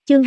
Chương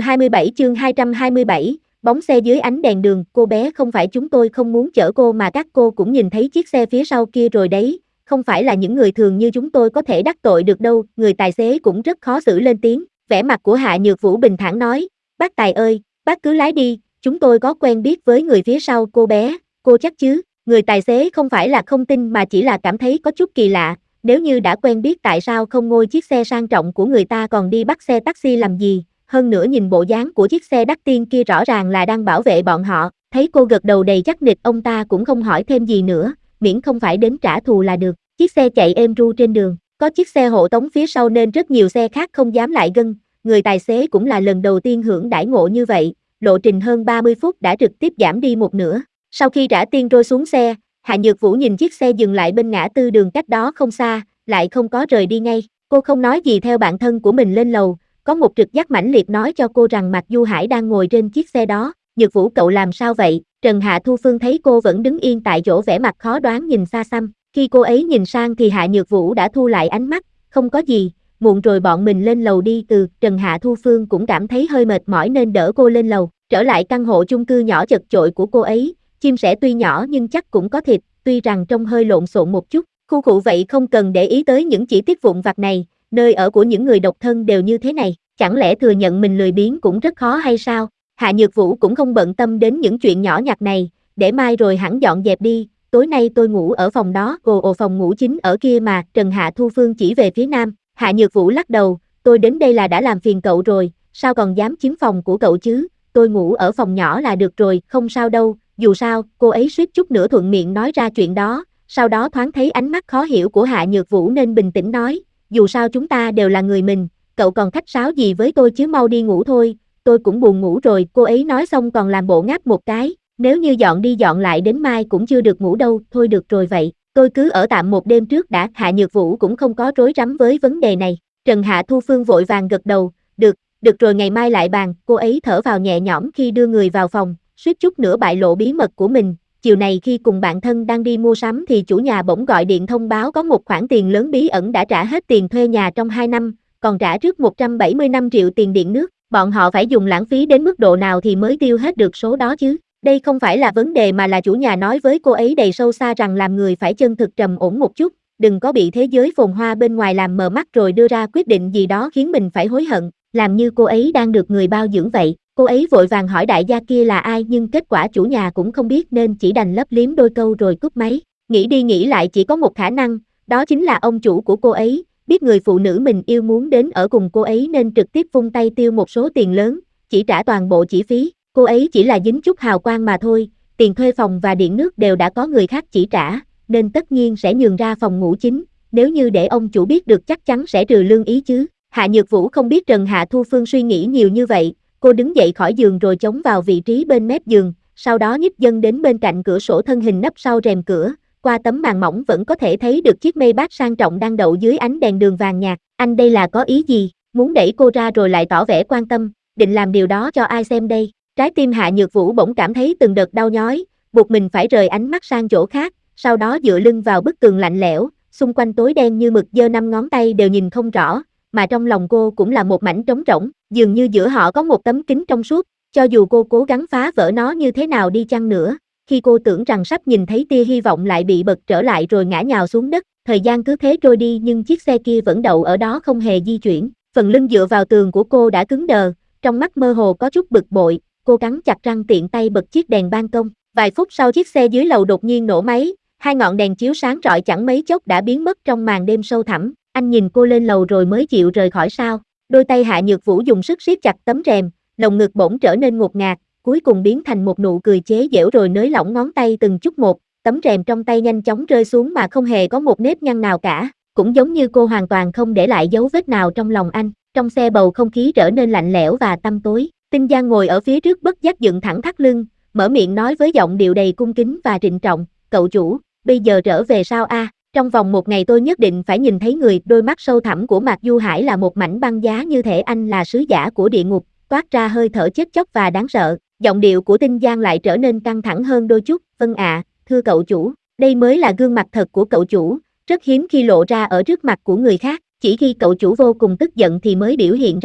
227, bóng xe dưới ánh đèn đường, cô bé không phải chúng tôi không muốn chở cô mà các cô cũng nhìn thấy chiếc xe phía sau kia rồi đấy, không phải là những người thường như chúng tôi có thể đắc tội được đâu, người tài xế cũng rất khó xử lên tiếng, vẻ mặt của Hạ Nhược Vũ bình thản nói, bác Tài ơi, bác cứ lái đi, chúng tôi có quen biết với người phía sau cô bé, cô chắc chứ, người tài xế không phải là không tin mà chỉ là cảm thấy có chút kỳ lạ, nếu như đã quen biết tại sao không ngồi chiếc xe sang trọng của người ta còn đi bắt xe taxi làm gì. Hơn nữa nhìn bộ dáng của chiếc xe đắt tiền kia rõ ràng là đang bảo vệ bọn họ, thấy cô gật đầu đầy chắc nịch ông ta cũng không hỏi thêm gì nữa, miễn không phải đến trả thù là được. Chiếc xe chạy êm ru trên đường, có chiếc xe hộ tống phía sau nên rất nhiều xe khác không dám lại gần, người tài xế cũng là lần đầu tiên hưởng đãi ngộ như vậy, lộ trình hơn 30 phút đã trực tiếp giảm đi một nửa. Sau khi trả tiền rồi xuống xe, Hạ Nhược Vũ nhìn chiếc xe dừng lại bên ngã tư đường cách đó không xa, lại không có rời đi ngay, cô không nói gì theo bạn thân của mình lên lầu. Có một trực giác mãnh liệt nói cho cô rằng Mạc Du Hải đang ngồi trên chiếc xe đó, Nhược Vũ cậu làm sao vậy? Trần Hạ Thu Phương thấy cô vẫn đứng yên tại chỗ vẻ mặt khó đoán nhìn xa xăm, khi cô ấy nhìn sang thì Hạ Nhược Vũ đã thu lại ánh mắt, không có gì, muộn rồi bọn mình lên lầu đi. Trần Hạ Thu Phương cũng cảm thấy hơi mệt mỏi nên đỡ cô lên lầu, trở lại căn hộ chung cư nhỏ chật chội của cô ấy, chim sẻ tuy nhỏ nhưng chắc cũng có thịt, tuy rằng trông hơi lộn xộn một chút, khu cụ vậy không cần để ý tới những chi tiết vụn vặt này. Nơi ở của những người độc thân đều như thế này, chẳng lẽ thừa nhận mình lười biếng cũng rất khó hay sao? Hạ Nhược Vũ cũng không bận tâm đến những chuyện nhỏ nhặt này, để mai rồi hẳn dọn dẹp đi, tối nay tôi ngủ ở phòng đó, phòng ngủ chính ở kia mà, Trần Hạ Thu Phương chỉ về phía nam, Hạ Nhược Vũ lắc đầu, tôi đến đây là đã làm phiền cậu rồi, sao còn dám chiếm phòng của cậu chứ, tôi ngủ ở phòng nhỏ là được rồi, không sao đâu, dù sao, cô ấy suýt chút nữa thuận miệng nói ra chuyện đó, sau đó thoáng thấy ánh mắt khó hiểu của Hạ Nhược Vũ nên bình tĩnh nói, dù sao chúng ta đều là người mình, cậu còn khách sáo gì với tôi chứ mau đi ngủ thôi, tôi cũng buồn ngủ rồi, cô ấy nói xong còn làm bộ ngáp một cái, nếu như dọn đi dọn lại đến mai cũng chưa được ngủ đâu, thôi được rồi vậy, tôi cứ ở tạm một đêm trước đã, Hạ Nhược Vũ cũng không có rối rắm với vấn đề này, Trần Hạ Thu Phương vội vàng gật đầu, được rồi ngày mai lại bàn, cô ấy thở vào nhẹ nhõm khi đưa người vào phòng, suýt chút nữa bại lộ bí mật của mình. Chiều này khi cùng bạn thân đang đi mua sắm thì chủ nhà bỗng gọi điện thông báo có một khoản tiền lớn bí ẩn đã trả hết tiền thuê nhà trong 2 năm, còn trả trước 175 triệu tiền điện nước, bọn họ phải dùng lãng phí đến mức độ nào thì mới tiêu hết được số đó chứ. Đây không phải là vấn đề mà là chủ nhà nói với cô ấy đầy sâu xa rằng làm người phải chân thực trầm ổn một chút, đừng có bị thế giới phồn hoa bên ngoài làm mờ mắt rồi đưa ra quyết định gì đó khiến mình phải hối hận, làm như cô ấy đang được người bao dưỡng vậy. Cô ấy vội vàng hỏi đại gia kia là ai nhưng kết quả chủ nhà cũng không biết nên chỉ đành lấp liếm đôi câu rồi cúp máy. Nghĩ đi nghĩ lại chỉ có một khả năng, đó chính là ông chủ của cô ấy, biết người phụ nữ mình yêu muốn đến ở cùng cô ấy nên trực tiếp vung tay tiêu một số tiền lớn, chỉ trả toàn bộ chi phí. Cô ấy chỉ là dính chút hào quang mà thôi, tiền thuê phòng và điện nước đều đã có người khác chỉ trả, nên tất nhiên sẽ nhường ra phòng ngủ chính, nếu như để ông chủ biết được chắc chắn sẽ trừ lương ý chứ. Hạ Nhược Vũ không biết Trần Hạ Thu Phương suy nghĩ nhiều như vậy. Cô đứng dậy khỏi giường rồi chống vào vị trí bên mép giường, sau đó nhích chân đến bên cạnh cửa sổ thân hình nấp sau rèm cửa, qua tấm màn mỏng vẫn có thể thấy được chiếc Maybach sang trọng đang đậu dưới ánh đèn đường vàng nhạt. Anh đây là có ý gì? Muốn đẩy cô ra rồi lại tỏ vẻ quan tâm, định làm điều đó cho ai xem đây? Trái tim Hạ Nhược Vũ bỗng cảm thấy từng đợt đau nhói, buộc mình phải rời ánh mắt sang chỗ khác, sau đó dựa lưng vào bức tường lạnh lẽo, xung quanh tối đen như mực giơ 5 ngón tay đều nhìn không rõ, mà trong lòng cô cũng là một mảnh trống rỗng, dường như giữa họ có một tấm kính trong suốt, cho dù cô cố gắng phá vỡ nó như thế nào đi chăng nữa, khi cô tưởng rằng sắp nhìn thấy tia hy vọng lại bị bật trở lại rồi ngã nhào xuống đất, thời gian cứ thế trôi đi nhưng chiếc xe kia vẫn đậu ở đó không hề di chuyển, phần lưng dựa vào tường của cô đã cứng đờ, trong mắt mơ hồ có chút bực bội, cô cắn chặt răng tiện tay bật chiếc đèn ban công, vài phút sau chiếc xe dưới lầu đột nhiên nổ máy, hai ngọn đèn chiếu sáng rọi chẳng mấy chốc đã biến mất trong màn đêm sâu thẳm. Anh nhìn cô lên lầu rồi mới chịu rời khỏi sao? Đôi tay Hạ Nhược Vũ dùng sức siết chặt tấm rèm, lồng ngực bỗng trở nên ngột ngạt, cuối cùng biến thành một nụ cười chế giễu rồi nới lỏng ngón tay từng chút một, tấm rèm trong tay nhanh chóng rơi xuống mà không hề có một nếp nhăn nào cả, cũng giống như cô hoàn toàn không để lại dấu vết nào trong lòng anh. Trong xe bầu không khí trở nên lạnh lẽo và tăm tối, Tinh Giang ngồi ở phía trước bất giác dựng thẳng thắt lưng, mở miệng nói với giọng điệu đầy cung kính và trịnh trọng, cậu chủ, bây giờ trở về sao a? Trong vòng 1 ngày tôi nhất định phải nhìn thấy người. Đôi mắt sâu thẳm của Mạc Du Hải là một mảnh băng giá như thể anh là sứ giả của địa ngục, toát ra hơi thở chết chóc và đáng sợ. Giọng điệu của Tinh Giang lại trở nên căng thẳng hơn đôi chút, vâng ạ, thưa cậu chủ, đây mới là gương mặt thật của cậu chủ, rất hiếm khi lộ ra ở trước mặt của người khác, chỉ khi cậu chủ vô cùng tức giận thì mới biểu hiện ra.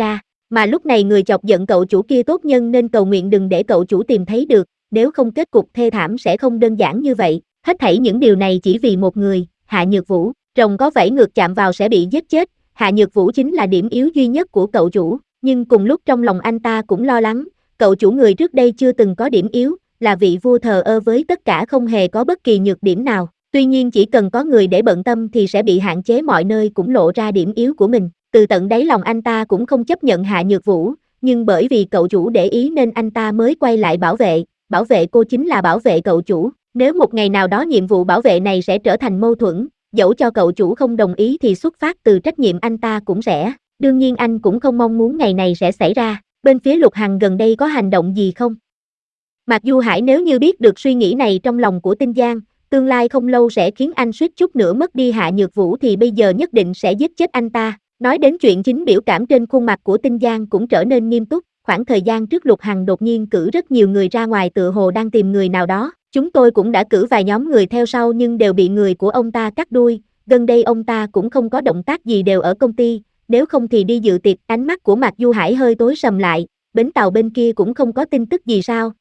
Mà lúc này người chọc giận cậu chủ kia tốt nhân nên cầu nguyện đừng để cậu chủ tìm thấy được, nếu không kết cục thê thảm sẽ không đơn giản như vậy. Hết thảy những điều này chỉ vì một người, Hạ Nhược Vũ. Rồng có vảy ngược chạm vào sẽ bị giết chết, Hạ Nhược Vũ chính là điểm yếu duy nhất của cậu chủ, nhưng cùng lúc trong lòng anh ta cũng lo lắng, cậu chủ người trước đây chưa từng có điểm yếu, là vị vua thờ ơ với tất cả không hề có bất kỳ nhược điểm nào. Tuy nhiên chỉ cần có người để bận tâm thì sẽ bị hạn chế mọi nơi cũng lộ ra điểm yếu của mình. Từ tận đáy lòng anh ta cũng không chấp nhận Hạ Nhược Vũ, nhưng bởi vì cậu chủ để ý nên anh ta mới quay lại bảo vệ cô chính là bảo vệ cậu chủ. Nếu một ngày nào đó nhiệm vụ bảo vệ này sẽ trở thành mâu thuẫn, dẫu cho cậu chủ không đồng ý thì xuất phát từ trách nhiệm anh ta cũng sẽ. Đương nhiên anh cũng không mong muốn ngày này sẽ xảy ra. Bên phía Lục Hằng gần đây có hành động gì không? Mạc Du Hải nếu như biết được suy nghĩ này trong lòng của Tinh Giang, tương lai không lâu sẽ khiến anh suýt chút nữa mất đi Hạ Nhược Vũ thì bây giờ nhất định sẽ giết chết anh ta. Nói đến chuyện chính biểu cảm trên khuôn mặt của Tinh Giang cũng trở nên nghiêm túc, khoảng thời gian trước Lục Hằng đột nhiên cử rất nhiều người ra ngoài tựa hồ đang tìm người nào đó, chúng tôi cũng đã cử vài nhóm người theo sau nhưng đều bị người của ông ta cắt đuôi, gần đây ông ta cũng không có động tác gì đều ở công ty, nếu không thì đi dự tiệc. Ánh mắt của Mạc Du Hải hơi tối sầm lại, bến tàu bên kia cũng không có tin tức gì sao?